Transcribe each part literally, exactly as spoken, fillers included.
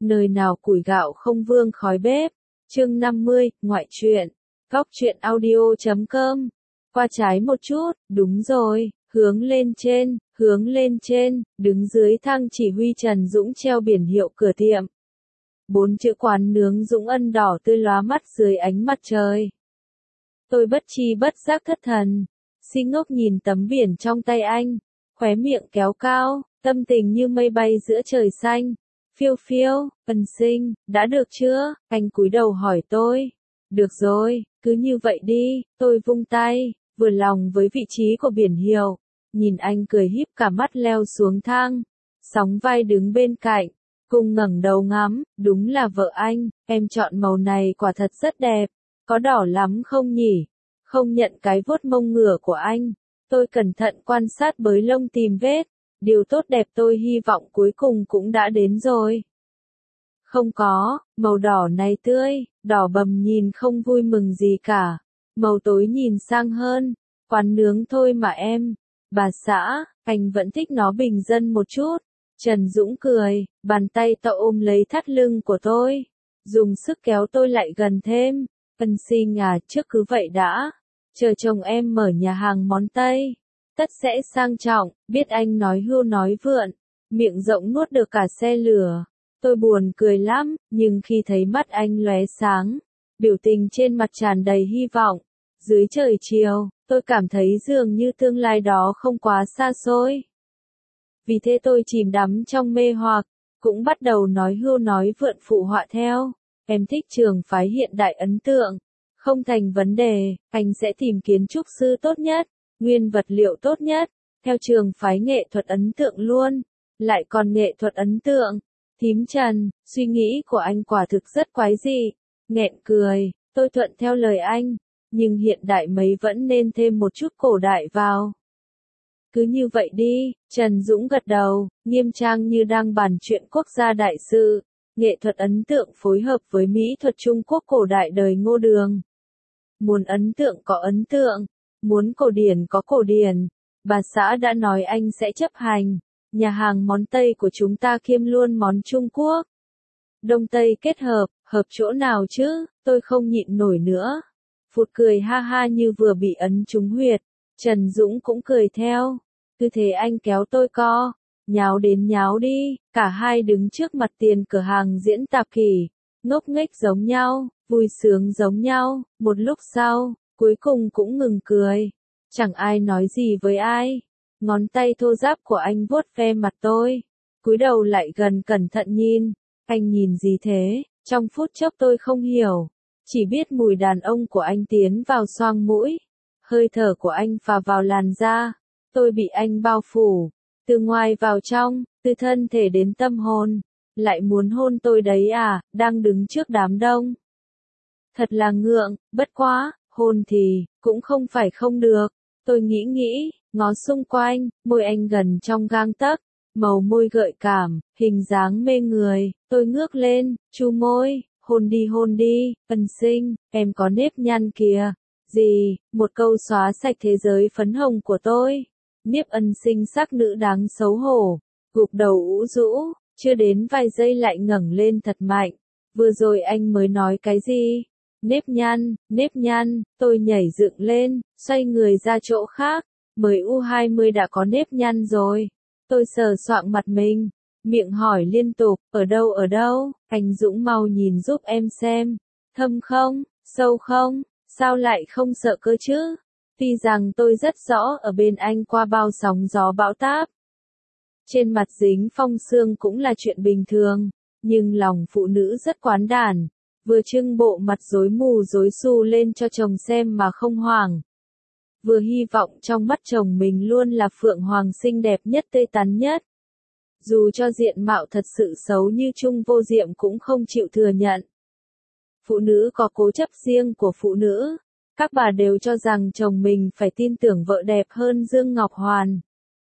Nơi nào củi gạo không vương khói bếp. Chương năm mươi, ngoại truyện. Góc truyện audio chấm com. Qua trái một chút, đúng rồi, hướng lên trên, hướng lên trên, đứng dưới thang chỉ huy Trần Dũng treo biển hiệu cửa tiệm. Bốn chữ quán nướng Dũng Ân đỏ tươi lóa mắt dưới ánh mặt trời. Tôi bất tri bất giác thất thần, si ngốc nhìn tấm biển trong tay anh, khóe miệng kéo cao, tâm tình như mây bay giữa trời xanh. Phiêu phiêu, Ân Sinh, đã được chưa? Anh cúi đầu hỏi tôi. Được rồi, cứ như vậy đi, tôi vung tay, vừa lòng với vị trí của biển hiệu. Nhìn anh cười híp cả mắt leo xuống thang. Sóng vai đứng bên cạnh, cùng ngẩng đầu ngắm, đúng là vợ anh, em chọn màu này quả thật rất đẹp. Có đỏ lắm không nhỉ? Không nhận cái vuốt mông ngửa của anh. Tôi cẩn thận quan sát bới lông tìm vết. Điều tốt đẹp tôi hy vọng cuối cùng cũng đã đến rồi. Không có, màu đỏ này tươi, đỏ bầm nhìn không vui mừng gì cả. Màu tối nhìn sang hơn, quán nướng thôi mà em. Bà xã, anh vẫn thích nó bình dân một chút. Trần Dũng cười, bàn tay to ôm lấy thắt lưng của tôi. Dùng sức kéo tôi lại gần thêm. Ân Sinh à, trước cứ vậy đã. Chờ chồng em mở nhà hàng món Tây. Tất sẽ sang trọng, biết anh nói hưu nói vượn, miệng rộng nuốt được cả xe lửa. Tôi buồn cười lắm, nhưng khi thấy mắt anh lóe sáng, biểu tình trên mặt tràn đầy hy vọng. Dưới trời chiều, tôi cảm thấy dường như tương lai đó không quá xa xôi. Vì thế tôi chìm đắm trong mê hoặc, cũng bắt đầu nói hưu nói vượn phụ họa theo. Em thích trường phái hiện đại ấn tượng. Không thành vấn đề, anh sẽ tìm kiến trúc sư tốt nhất. Nguyên vật liệu tốt nhất, theo trường phái nghệ thuật ấn tượng luôn, lại còn nghệ thuật ấn tượng. Thím Trần, suy nghĩ của anh quả thực rất quái dị. Nghẹn cười, tôi thuận theo lời anh, nhưng hiện đại mấy vẫn nên thêm một chút cổ đại vào. Cứ như vậy đi, Trần Dũng gật đầu, nghiêm trang như đang bàn chuyện quốc gia đại sự. Nghệ thuật ấn tượng phối hợp với mỹ thuật Trung Quốc cổ đại đời Ngô Đường. Muốn ấn tượng có ấn tượng. Muốn cổ điển có cổ điển, bà xã đã nói anh sẽ chấp hành. Nhà hàng món Tây của chúng ta kiêm luôn món Trung Quốc. Đông Tây kết hợp, hợp chỗ nào chứ, tôi không nhịn nổi nữa. Phụt cười ha ha như vừa bị ấn trúng huyệt. Trần Dũng cũng cười theo. Cứ thế anh kéo tôi co, nháo đến nháo đi, cả hai đứng trước mặt tiền cửa hàng diễn tạp kỷ. Ngốc nghếch giống nhau, vui sướng giống nhau, một lúc sau. Cuối cùng cũng ngừng cười. Chẳng ai nói gì với ai. Ngón tay thô ráp của anh vuốt ve mặt tôi. Cúi đầu lại gần cẩn thận nhìn. Anh nhìn gì thế? Trong phút chốc tôi không hiểu. Chỉ biết mùi đàn ông của anh tiến vào xoang mũi. Hơi thở của anh phả vào làn da. Tôi bị anh bao phủ. Từ ngoài vào trong, từ thân thể đến tâm hồn. Lại muốn hôn tôi đấy à, đang đứng trước đám đông. Thật là ngượng, bất quá. Hôn thì, cũng không phải không được. Tôi nghĩ nghĩ, ngó xung quanh, môi anh gần trong gang tấc, màu môi gợi cảm, hình dáng mê người. Tôi ngước lên, chu môi, hôn đi hôn đi, Ân Sinh, em có nếp nhăn kìa. Gì, một câu xóa sạch thế giới phấn hồng của tôi. Niếp Ân Sinh sắc nữ đáng xấu hổ, gục đầu ủ rũ, chưa đến vài giây lại ngẩng lên thật mạnh. Vừa rồi anh mới nói cái gì? Nếp nhăn, nếp nhăn, tôi nhảy dựng lên, xoay người ra chỗ khác, mới u hai mươi đã có nếp nhăn rồi. Tôi sờ soạng mặt mình, miệng hỏi liên tục, ở đâu ở đâu, anh Dũng mau nhìn giúp em xem, thâm không, sâu không, sao lại không sợ cơ chứ? Tuy rằng tôi rất rõ ở bên anh qua bao sóng gió bão táp. Trên mặt dính phong sương cũng là chuyện bình thường, nhưng lòng phụ nữ rất quán đản. Vừa trưng bộ mặt rối mù rối xù lên cho chồng xem mà không hoảng. Vừa hy vọng trong mắt chồng mình luôn là phượng hoàng xinh đẹp nhất tươi tắn nhất. Dù cho diện mạo thật sự xấu như Trung Vô Diệm cũng không chịu thừa nhận. Phụ nữ có cố chấp riêng của phụ nữ. Các bà đều cho rằng chồng mình phải tin tưởng vợ đẹp hơn Dương Ngọc Hoàn.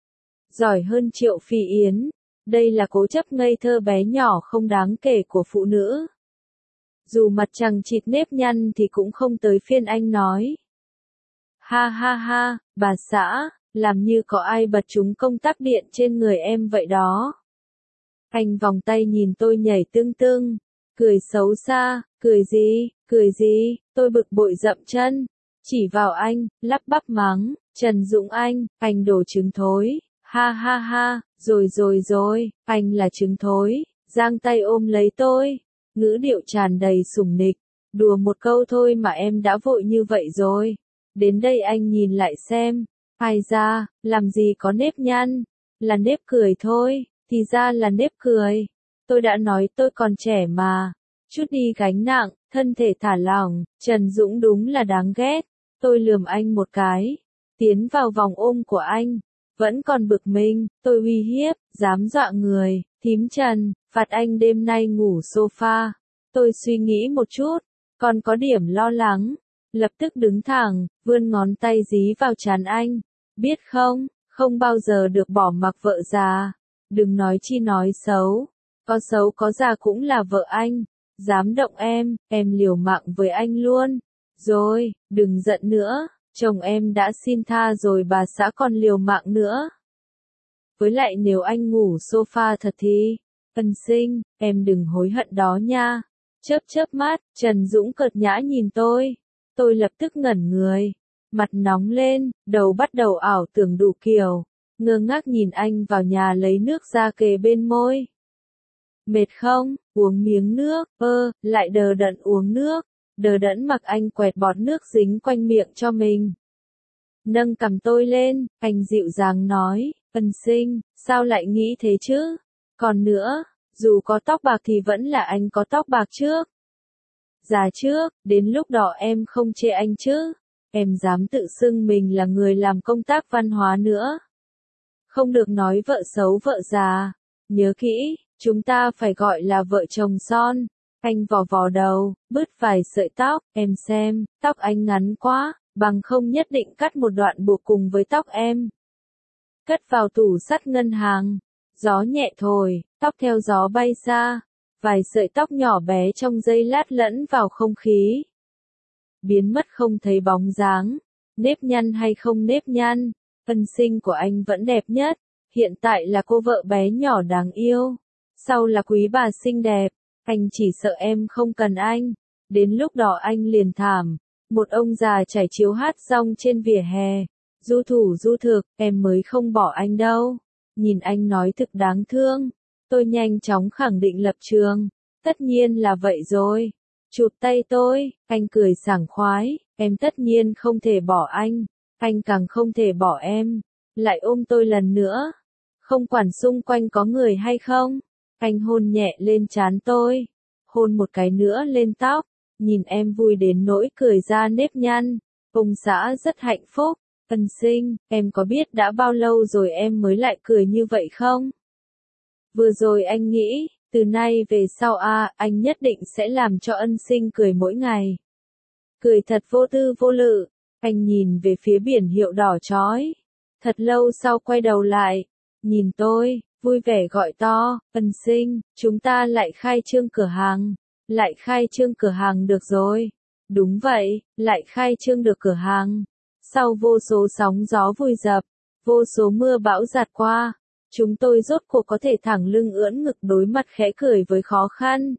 Giỏi hơn Triệu Phi Yến. Đây là cố chấp ngây thơ bé nhỏ không đáng kể của phụ nữ. Dù mặt chằng chịt nếp nhăn thì cũng không tới phiên anh nói. Ha ha ha, bà xã, làm như có ai bật trúng công tắc điện trên người em vậy đó. Anh vòng tay nhìn tôi nhảy tưng tưng. Cười xấu xa, cười gì, cười gì, tôi bực bội dậm chân. Chỉ vào anh, lắp bắp mắng, Trần Dũng anh, anh đồ trứng thối. Ha ha ha, rồi rồi rồi, anh là trứng thối. Giang tay ôm lấy tôi. Ngữ điệu tràn đầy sủng nịch. Đùa một câu thôi mà em đã vội như vậy rồi. Đến đây anh nhìn lại xem. Ai ra, làm gì có nếp nhăn. Là nếp cười thôi, thì ra là nếp cười. Tôi đã nói tôi còn trẻ mà. Chút đi gánh nặng, thân thể thả lỏng, Trần Dũng đúng là đáng ghét. Tôi lườm anh một cái. Tiến vào vòng ôm của anh. Vẫn còn bực mình, tôi uy hiếp, dám dọa người. Thím Trần, phạt anh đêm nay ngủ sofa. Tôi suy nghĩ một chút, còn có điểm lo lắng. Lập tức đứng thẳng, vươn ngón tay dí vào trán anh. Biết không, không bao giờ được bỏ mặc vợ già. Đừng nói chi nói xấu. Có xấu có già cũng là vợ anh. Dám động em, em liều mạng với anh luôn. Rồi, đừng giận nữa. Chồng em đã xin tha rồi bà xã còn liều mạng nữa. Với lại nếu anh ngủ sofa thật thì, Ân Sinh, em đừng hối hận đó nha. Chớp chớp mắt, Trần Dũng cợt nhã nhìn tôi. Tôi lập tức ngẩn người. Mặt nóng lên, đầu bắt đầu ảo tưởng đủ kiểu. Ngơ ngác nhìn anh vào nhà lấy nước ra kề bên môi. Mệt không? Uống miếng nước, ơ, lại đờ đẫn uống nước. Đờ đẫn mặc anh quẹt bọt nước dính quanh miệng cho mình. Nâng cằm tôi lên, anh dịu dàng nói, Ân Sinh, sao lại nghĩ thế chứ? Còn nữa, dù có tóc bạc thì vẫn là anh có tóc bạc trước. Già trước, đến lúc đó em không chê anh chứ? Em dám tự xưng mình là người làm công tác văn hóa nữa. Không được nói vợ xấu vợ già. Nhớ kỹ, chúng ta phải gọi là vợ chồng son. Anh vò vò đầu, bứt vài sợi tóc, em xem, tóc anh ngắn quá, bằng không nhất định cắt một đoạn buộc cùng với tóc em. Cất vào tủ sắt ngân hàng. Gió nhẹ thổi, tóc theo gió bay xa. Vài sợi tóc nhỏ bé trong giây lát lẫn vào không khí. Biến mất không thấy bóng dáng. Nếp nhăn hay không nếp nhăn, Ân Sinh của anh vẫn đẹp nhất. Hiện tại là cô vợ bé nhỏ đáng yêu. Sau là quý bà xinh đẹp. Anh chỉ sợ em không cần anh. Đến lúc đó anh liền thảm. Một ông già trải chiếu hát rong trên vỉa hè. Du thủ du thực, em mới không bỏ anh đâu. Nhìn anh nói thực đáng thương. Tôi nhanh chóng khẳng định lập trường. Tất nhiên là vậy rồi. Chụp tay tôi, anh cười sảng khoái. Em tất nhiên không thể bỏ anh. Anh càng không thể bỏ em. Lại ôm tôi lần nữa. Không quản xung quanh có người hay không. Anh hôn nhẹ lên trán tôi. Hôn một cái nữa lên tóc. Nhìn em vui đến nỗi cười ra nếp nhăn. Ông xã rất hạnh phúc. Ân Sinh, em có biết đã bao lâu rồi em mới lại cười như vậy không? Vừa rồi anh nghĩ, từ nay về sau a, à, anh nhất định sẽ làm cho Ân Sinh cười mỗi ngày. Cười thật vô tư vô lự. Anh nhìn về phía biển hiệu đỏ chói. Thật lâu sau quay đầu lại. Nhìn tôi, vui vẻ gọi to, Ân Sinh, chúng ta lại khai trương cửa hàng. Lại khai trương cửa hàng được rồi. Đúng vậy, lại khai trương được cửa hàng. Sau vô số sóng gió vùi dập, vô số mưa bão giạt qua, chúng tôi rốt cuộc có thể thẳng lưng ưỡn ngực đối mặt khẽ cười với khó khăn.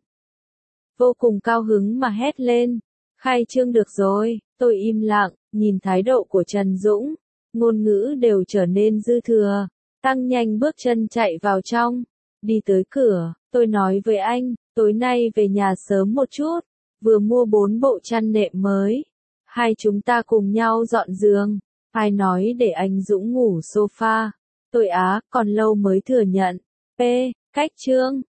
Vô cùng cao hứng mà hét lên, khai trương được rồi. Tôi im lặng, nhìn thái độ của Trần Dũng, ngôn ngữ đều trở nên dư thừa, tăng nhanh bước chân chạy vào trong. Đi tới cửa, tôi nói với anh, tối nay về nhà sớm một chút, vừa mua bốn bộ chăn nệm mới. Hai chúng ta cùng nhau dọn giường. Ai nói để anh Dũng ngủ sofa. Tôi á, còn lâu mới thừa nhận. P. Cách chương.